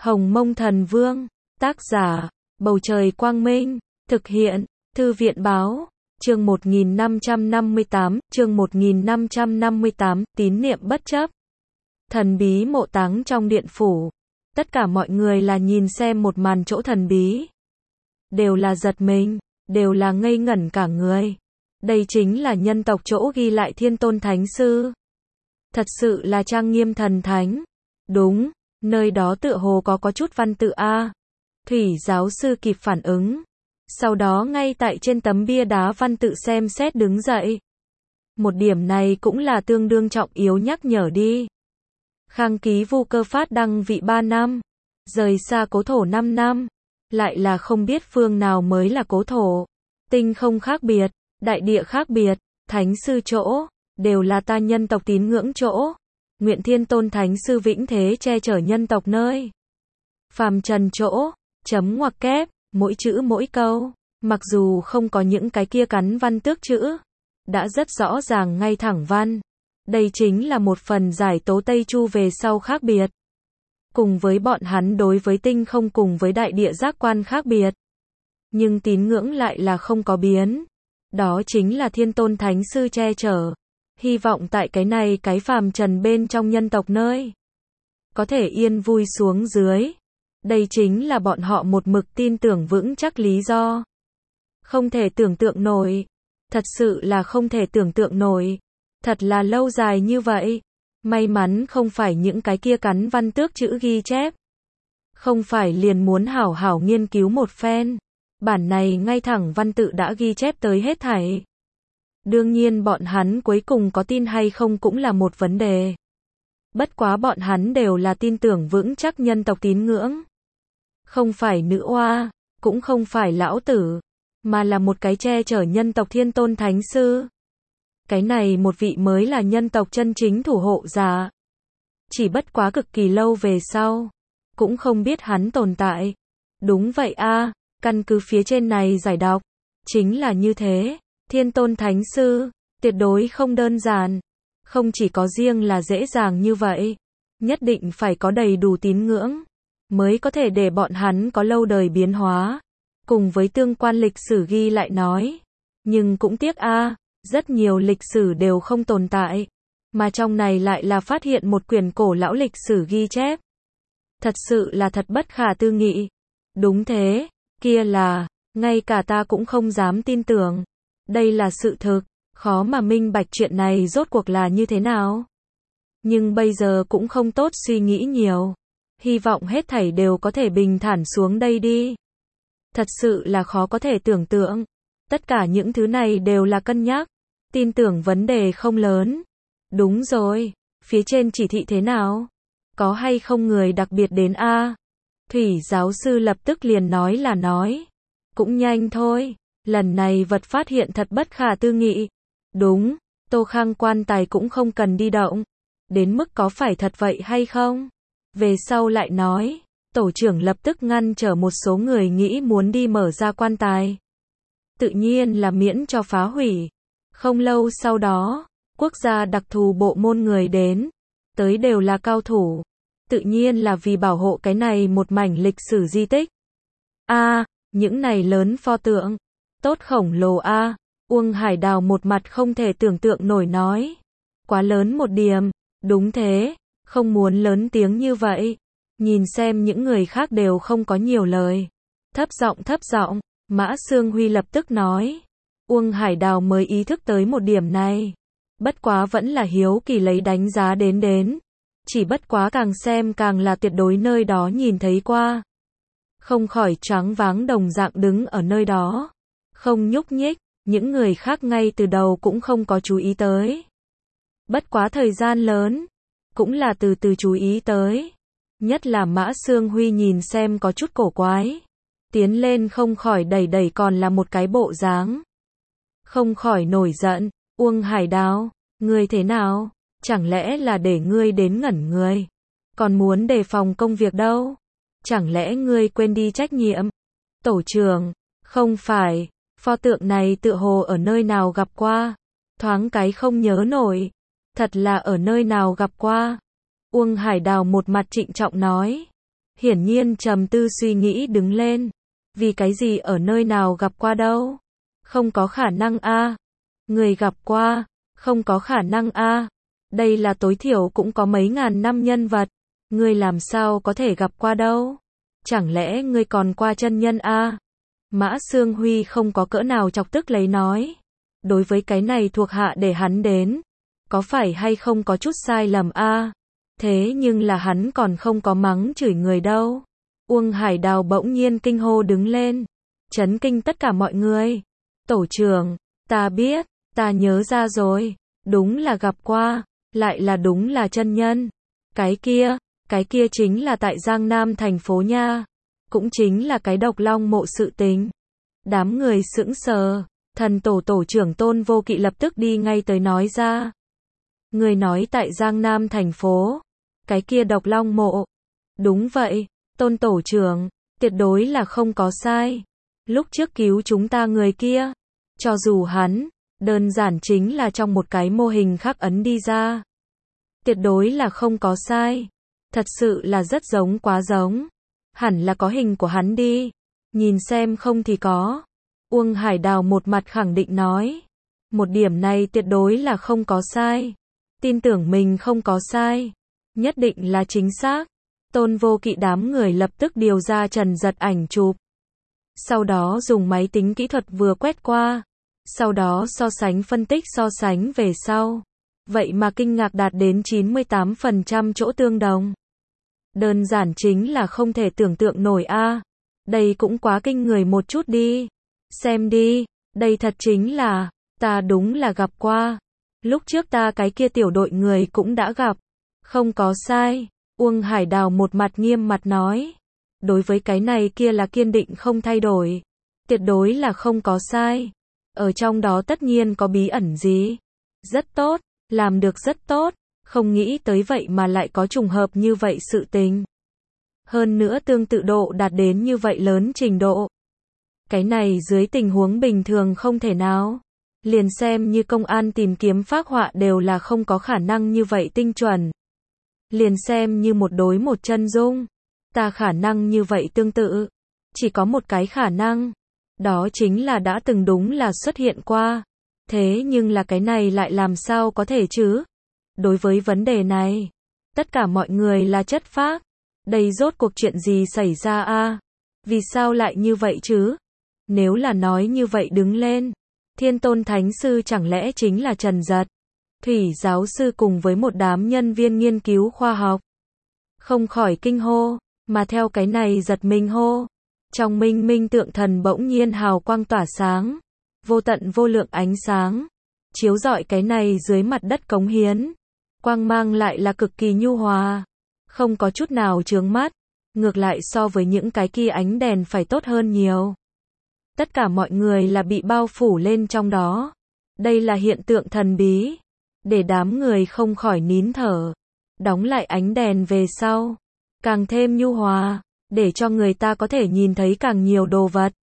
Hồng Mông Thần Vương, tác giả, Bầu Trời Quang Minh, thực hiện, Thư viện Báo, chương 1558, tín niệm bất chấp. Thần bí mộ táng trong điện phủ. Tất cả mọi người là nhìn xem một màn chỗ thần bí. Đều là giật mình, đều là ngây ngẩn cả người. Đây chính là nhân tộc chỗ ghi lại Thiên Tôn Thánh Sư. Thật sự là trang nghiêm thần thánh. Đúng, nơi đó tựa hồ có chút văn tự a. Thủy giáo sư kịp phản ứng. Sau đó ngay tại trên tấm bia đá văn tự xem xét đứng dậy. Một điểm này cũng là tương đương trọng yếu nhắc nhở đi. Khang Ký Vu Cơ Phát đăng vị 3 năm. Rời xa cố thổ 5 năm. Lại là không biết phương nào mới là cố thổ. Tinh không khác biệt, đại địa khác biệt, thánh sư chỗ, đều là ta nhân tộc tín ngưỡng chỗ. Nguyện Thiên Tôn Thánh Sư vĩnh thế che chở nhân tộc nơi. Phàm trần chỗ, chấm ngoặc kép, mỗi chữ mỗi câu, mặc dù không có những cái kia cắn văn tước chữ, đã rất rõ ràng ngay thẳng văn. Đây chính là một phần giải tố Tây Chu về sau khác biệt. Cùng với bọn hắn đối với tinh không cùng với đại địa giác quan khác biệt. Nhưng tín ngưỡng lại là không có biến. Đó chính là Thiên Tôn Thánh Sư che chở. Hy vọng tại cái phàm trần bên trong nhân tộc nơi. Có thể yên vui xuống dưới. Đây chính là bọn họ một mực tin tưởng vững chắc lý do. Không thể tưởng tượng nổi. Thật sự là không thể tưởng tượng nổi. Thật là lâu dài như vậy. May mắn không phải những cái kia cắn văn tước chữ ghi chép. Không phải liền muốn hảo hảo nghiên cứu một phen. Bản này ngay thẳng văn tự đã ghi chép tới hết thảy. Đương nhiên bọn hắn cuối cùng có tin hay không cũng là một vấn đề. Bất quá bọn hắn đều là tin tưởng vững chắc nhân tộc tín ngưỡng. Không phải nữ oa, cũng không phải lão tử, mà là một cái che chở nhân tộc Thiên Tôn Thánh Sư. Cái này một vị mới là nhân tộc chân chính thủ hộ giả. Chỉ bất quá cực kỳ lâu về sau, cũng không biết hắn tồn tại. Đúng vậy a, căn cứ phía trên này giải đọc, chính là như thế. Thiên Tôn Thánh Sư, tuyệt đối không đơn giản. Không chỉ có riêng là dễ dàng như vậy, nhất định phải có đầy đủ tín ngưỡng, mới có thể để bọn hắn có lâu đời biến hóa. Cùng với tương quan lịch sử ghi lại nói. Nhưng cũng tiếc a, rất nhiều lịch sử đều không tồn tại. Mà trong này lại là phát hiện một quyển cổ lão lịch sử ghi chép. Thật sự là thật bất khả tư nghị. Đúng thế, kia là, ngay cả ta cũng không dám tin tưởng. Đây là sự thực, khó mà minh bạch chuyện này rốt cuộc là như thế nào. Nhưng bây giờ cũng không tốt suy nghĩ nhiều. Hy vọng hết thảy đều có thể bình thản xuống đây đi. Thật sự là khó có thể tưởng tượng. Tất cả những thứ này đều là cân nhắc. Tin tưởng vấn đề không lớn. Đúng rồi, phía trên chỉ thị thế nào? Có hay không người đặc biệt đến a? Thủy giáo sư lập tức liền nói là nói. Cũng nhanh thôi. Lần này vật phát hiện thật bất khả tư nghị. Đúng, Tô Khang quan tài cũng không cần đi động. Đến mức có phải thật vậy hay không? Về sau lại nói, tổ trưởng lập tức ngăn trở một số người nghĩ muốn đi mở ra quan tài. Tự nhiên là miễn cho phá hủy. Không lâu sau đó, quốc gia đặc thù bộ môn người đến. Tới đều là cao thủ. Tự nhiên là vì bảo hộ cái này một mảnh lịch sử di tích. Những này lớn pho tượng. Tốt khổng lồ a. Uông Hải Đào một mặt không thể tưởng tượng nổi nói. Quá lớn một điểm. Đúng thế, không muốn lớn tiếng như vậy. Nhìn xem những người khác đều không có nhiều lời. Thấp giọng, Mã Sương Huy lập tức nói. Uông Hải Đào mới ý thức tới một điểm này. Bất quá vẫn là hiếu kỳ lấy đánh giá đến. Chỉ bất quá càng xem càng là tuyệt đối nơi đó nhìn thấy qua. Không khỏi choáng váng đồng dạng đứng ở nơi đó. Không nhúc nhích, những người khác ngay từ đầu cũng không có chú ý tới. Bất quá thời gian lớn, cũng là từ từ chú ý tới. Nhất là Mã Sương Huy nhìn xem có chút cổ quái. Tiến lên không khỏi đẩy còn là một cái bộ dáng. Không khỏi nổi giận, Uông Hải Đào, ngươi thế nào? Chẳng lẽ là để ngươi đến ngẩn người? Còn muốn đề phòng công việc đâu? Chẳng lẽ ngươi quên đi trách nhiệm? Tổ trưởng, không phải, pho tượng này tựa hồ ở nơi nào gặp qua? Thoáng cái không nhớ nổi. Thật là ở nơi nào gặp qua? Uông Hải Đào một mặt trịnh trọng nói. hiển nhiên trầm tư suy nghĩ đứng lên. Vì cái gì ở nơi nào gặp qua đâu? Không có khả năng a. Người gặp qua, không có khả năng a. Đây là tối thiểu cũng có mấy ngàn năm nhân vật, ngươi làm sao có thể gặp qua đâu? Chẳng lẽ ngươi còn qua chân nhân a? Mã Xương Huy không có cỡ nào chọc tức lấy nói. Đối với cái này thuộc hạ để hắn đến, có phải hay không có chút sai lầm a? Thế nhưng là hắn còn không có mắng chửi người đâu. Uông Hải Đào bỗng nhiên kinh hô đứng lên, chấn kinh tất cả mọi người. Tổ trưởng, ta biết, ta nhớ ra rồi, đúng là gặp qua, lại là đúng là chân nhân. Cái kia chính là tại Giang Nam thành phố nha, cũng chính là cái Độc Long mộ sự tình. Đám người sững sờ, thần tổ trưởng Tôn Vô Kỵ lập tức đi ngay tới nói ra. Người nói tại Giang Nam thành phố, cái kia Độc Long mộ. Đúng vậy, Tôn tổ trưởng, tuyệt đối là không có sai. Lúc trước cứu chúng ta người kia, cho dù hắn, đơn giản chính là trong một cái mô hình khắc ấn đi ra. Tuyệt đối là không có sai. Thật sự là rất giống quá giống. Hẳn là có hình của hắn đi. Nhìn xem không thì có. Uông Hải Đào một mặt khẳng định nói. Một điểm này tuyệt đối là không có sai. Tin tưởng mình không có sai. Nhất định là chính xác. Tôn Vô Kỵ đám người lập tức điều ra Trần Giật ảnh chụp. Sau đó dùng máy tính kỹ thuật vừa quét qua. Sau đó so sánh phân tích so sánh về sau. Vậy mà kinh ngạc đạt đến 98% chỗ tương đồng. Đơn giản chính là không thể tưởng tượng nổi a. Đây cũng quá kinh người một chút đi. Xem đi, đây thật chính là, ta đúng là gặp qua. Lúc trước ta cái kia tiểu đội người cũng đã gặp. Không có sai. Uông Hải Đào một mặt nghiêm mặt nói. Đối với cái này kia là kiên định không thay đổi. Tuyệt đối là không có sai. Ở trong đó tất nhiên có bí ẩn gì. Rất tốt, làm được rất tốt. Không nghĩ tới vậy mà lại có trùng hợp như vậy sự tình. Hơn nữa tương tự độ đạt đến như vậy lớn trình độ. Cái này dưới tình huống bình thường không thể nào. Liền xem như công an tìm kiếm phác họa đều là không có khả năng như vậy tinh chuẩn. Liền xem như một đối một chân dung. Ta khả năng như vậy tương tự. Chỉ có một cái khả năng. Đó chính là đã từng đúng là xuất hiện qua. Thế nhưng là cái này lại làm sao có thể chứ? Đối với vấn đề này, tất cả mọi người là chất phác. Đây rốt cuộc chuyện gì xảy ra a? Vì sao lại như vậy chứ? Nếu là nói như vậy đứng lên, Thiên Tôn Thánh Sư chẳng lẽ chính là Trần Giật, Thủy giáo sư cùng với một đám nhân viên nghiên cứu khoa học. Không khỏi kinh hô, mà theo cái này giật mình hô. Trong minh minh tượng thần bỗng nhiên hào quang tỏa sáng, vô tận vô lượng ánh sáng, chiếu rọi cái này dưới mặt đất cống hiến. Quang mang lại là cực kỳ nhu hòa, không có chút nào chướng mắt, ngược lại so với những cái kia ánh đèn phải tốt hơn nhiều. Tất cả mọi người là bị bao phủ lên trong đó. Đây là hiện tượng thần bí, để đám người không khỏi nín thở. Đóng lại ánh đèn về sau, càng thêm nhu hòa, để cho người ta có thể nhìn thấy càng nhiều đồ vật.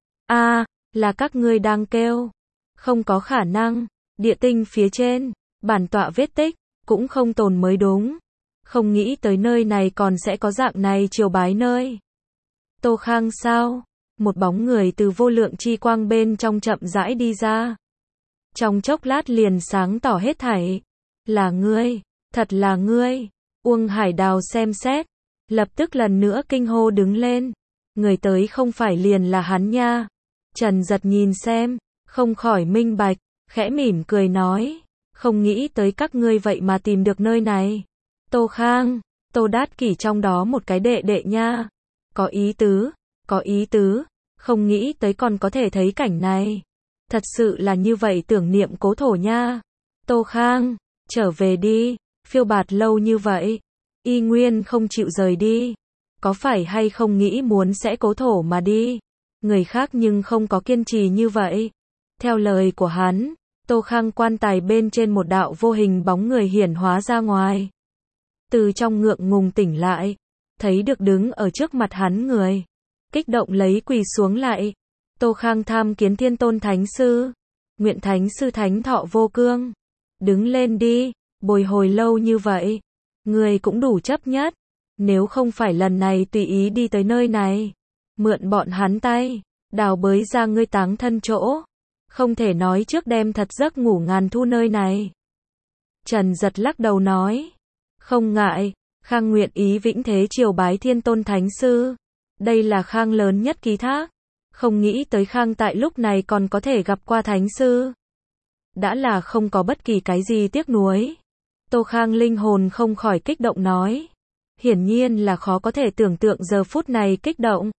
A, là các ngươi đang kêu. Không có khả năng, địa tinh phía trên, bản tọa vết tích, cũng không tồn mới đúng. Không nghĩ tới nơi này còn sẽ có dạng này triều bái nơi. Tô Khang sao? Một bóng người từ vô lượng chi quang bên trong chậm rãi đi ra. Trong chốc lát liền sáng tỏ hết thảy. Là ngươi, thật là ngươi. Uông Hải Đào xem xét, lập tức lần nữa kinh hô đứng lên. Người tới không phải liền là hắn nha. Trần Giật nhìn xem, không khỏi minh bạch, khẽ mỉm cười nói. Không nghĩ tới các ngươi vậy mà tìm được nơi này. Tô Khang, Tô Đát Kỷ trong đó một cái đệ đệ nha. Có ý tứ, có ý tứ. Không nghĩ tới còn có thể thấy cảnh này. Thật sự là như vậy tưởng niệm cố thổ nha. Tô Khang, trở về đi, phiêu bạt lâu như vậy. Y nguyên không chịu rời đi. Có phải hay không nghĩ muốn sẽ cố thổ mà đi. Người khác nhưng không có kiên trì như vậy. Theo lời của hắn, Tô Khang quan tài bên trên một đạo vô hình bóng người hiển hóa ra ngoài. Từ trong ngượng ngùng tỉnh lại, thấy được đứng ở trước mặt hắn người. Kích động lấy quỳ xuống lại. Tô Khang tham kiến Thiên Tôn Thánh Sư. Nguyện Thánh Sư Thánh Thọ vô cương. Đứng lên đi, bồi hồi lâu như vậy. Người cũng đủ chấp nhất. Nếu không phải lần này tùy ý đi tới nơi này, mượn bọn hắn tay, đào bới ra ngươi táng thân chỗ, không thể nói trước đem thật giấc ngủ ngàn thu nơi này. Trần Giật lắc đầu nói, không ngại, Khang nguyện ý vĩnh thế triều bái Thiên Tôn Thánh Sư. Đây là Khang lớn nhất ký thác. Không nghĩ tới Khang tại lúc này còn có thể gặp qua Thánh Sư. Đã là không có bất kỳ cái gì tiếc nuối. Tô Khang linh hồn không khỏi kích động nói. Hiển nhiên là khó có thể tưởng tượng giờ phút này kích động.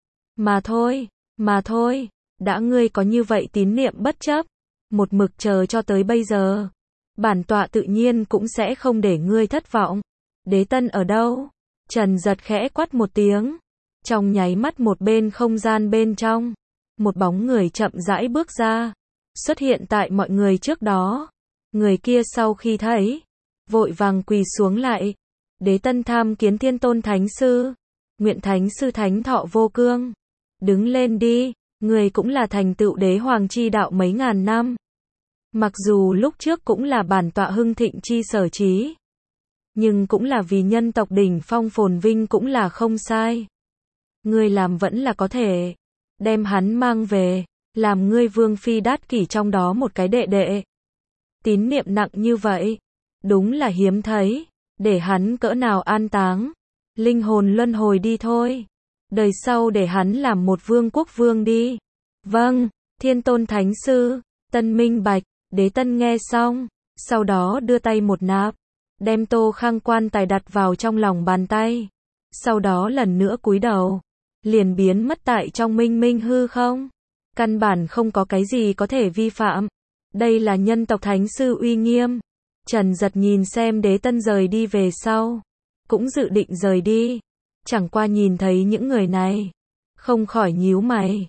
Mà thôi, đã ngươi có như vậy tín niệm bất chấp, một mực chờ cho tới bây giờ. Bản tọa tự nhiên cũng sẽ không để ngươi thất vọng. Đế Tân ở đâu? Trần Giật khẽ quát một tiếng. Trong nháy mắt một bên không gian bên trong, một bóng người chậm rãi bước ra, xuất hiện tại mọi người trước đó. Người kia sau khi thấy, vội vàng quỳ xuống lại. Đế Tân tham kiến Thiên Tôn Thánh Sư. Nguyện Thánh Sư thánh thọ vô cương. Đứng lên đi, người cũng là thành tựu đế hoàng chi đạo mấy ngàn năm. Mặc dù lúc trước cũng là bản tọa hưng thịnh chi sở trí, nhưng cũng là vì nhân tộc đỉnh phong phồn vinh cũng là không sai. Ngươi làm vẫn là có thể, đem hắn mang về, làm ngươi vương phi đát kỷ trong đó một cái đệ đệ. Tín niệm nặng như vậy, đúng là hiếm thấy, để hắn cỡ nào an táng, linh hồn luân hồi đi thôi. Đời sau để hắn làm một vương quốc vương đi. Vâng, Thiên Tôn Thánh Sư. Tân minh bạch. Đế Tân nghe xong, sau đó đưa tay một nạp, đem Tô Khang quan tài đặt vào trong lòng bàn tay, sau đó lần nữa cúi đầu, liền biến mất tại trong minh minh hư không. Căn bản không có cái gì có thể vi phạm. Đây là nhân tộc Thánh Sư uy nghiêm. Trần Giật nhìn xem Đế Tân rời đi về sau, cũng dự định rời đi, chẳng qua nhìn thấy những người này, không khỏi nhíu mày.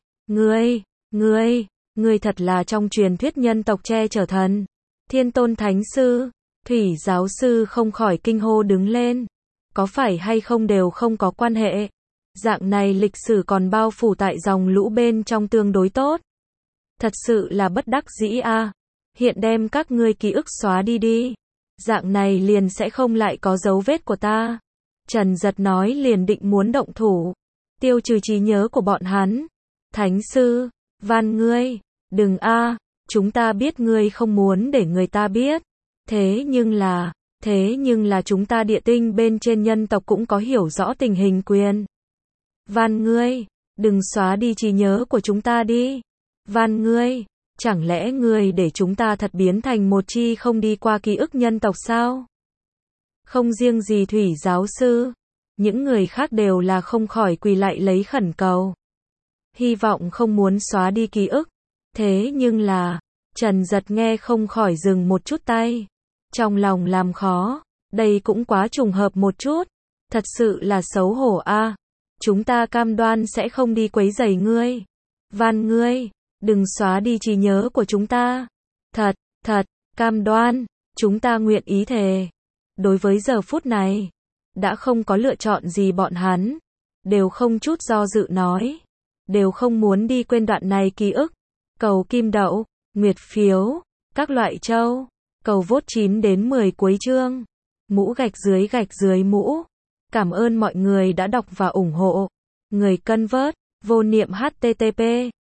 Ngươi thật là trong truyền thuyết nhân tộc che chở thần. Thiên Tôn Thánh Sư, Thủy Giáo Sư không khỏi kinh hô đứng lên. Có phải hay không đều không có quan hệ. Dạng này lịch sử còn bao phủ tại dòng lũ bên trong tương đối tốt. Thật sự là bất đắc dĩ a. Hiện đem các ngươi ký ức xóa đi đi. Dạng này liền sẽ không lại có dấu vết của ta. Trần Giật nói liền định muốn động thủ, tiêu trừ trí nhớ của bọn hắn. Thánh Sư, van ngươi, đừng a, chúng ta biết ngươi không muốn để người ta biết. Thế nhưng là chúng ta địa tinh bên trên nhân tộc cũng có hiểu rõ tình hình quyền. Van ngươi, đừng xóa đi trí nhớ của chúng ta đi. Van ngươi, chẳng lẽ ngươi để chúng ta thật biến thành một chi không đi qua ký ức nhân tộc sao? Không riêng gì Thủy Giáo Sư, những người khác đều là không khỏi quỳ lại lấy khẩn cầu. Hy vọng không muốn xóa đi ký ức. Thế nhưng là, Trần Giật nghe không khỏi dừng một chút tay. Trong lòng làm khó, đây cũng quá trùng hợp một chút. Thật sự là xấu hổ a. Chúng ta cam đoan sẽ không đi quấy rầy ngươi. Van ngươi, đừng xóa đi trí nhớ của chúng ta. Thật, cam đoan, chúng ta nguyện ý thề. Đối với giờ phút này, đã không có lựa chọn gì bọn hắn, đều không chút do dự nói, đều không muốn đi quên đoạn này ký ức. Cầu kim đậu, nguyệt phiếu, các loại châu, cầu vote 9 đến 10 cuối chương, mũ gạch dưới mũ. Cảm ơn mọi người đã đọc và ủng hộ. Người cân vớt, vô niệm http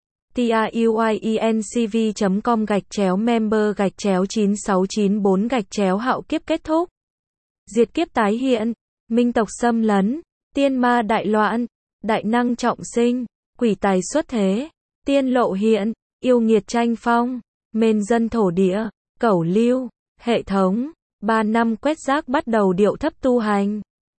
tiuyenc.com/member/9694 hạo kiếp kết thúc. Diệt kiếp tái hiện, minh tộc xâm lấn, tiên ma đại loạn, đại năng trọng sinh, quỷ tài xuất thế, tiên lộ hiện, yêu nghiệt tranh phong, mên dân thổ địa, cẩu lưu, hệ thống, 3 năm quét rác bắt đầu điệu thấp tu hành.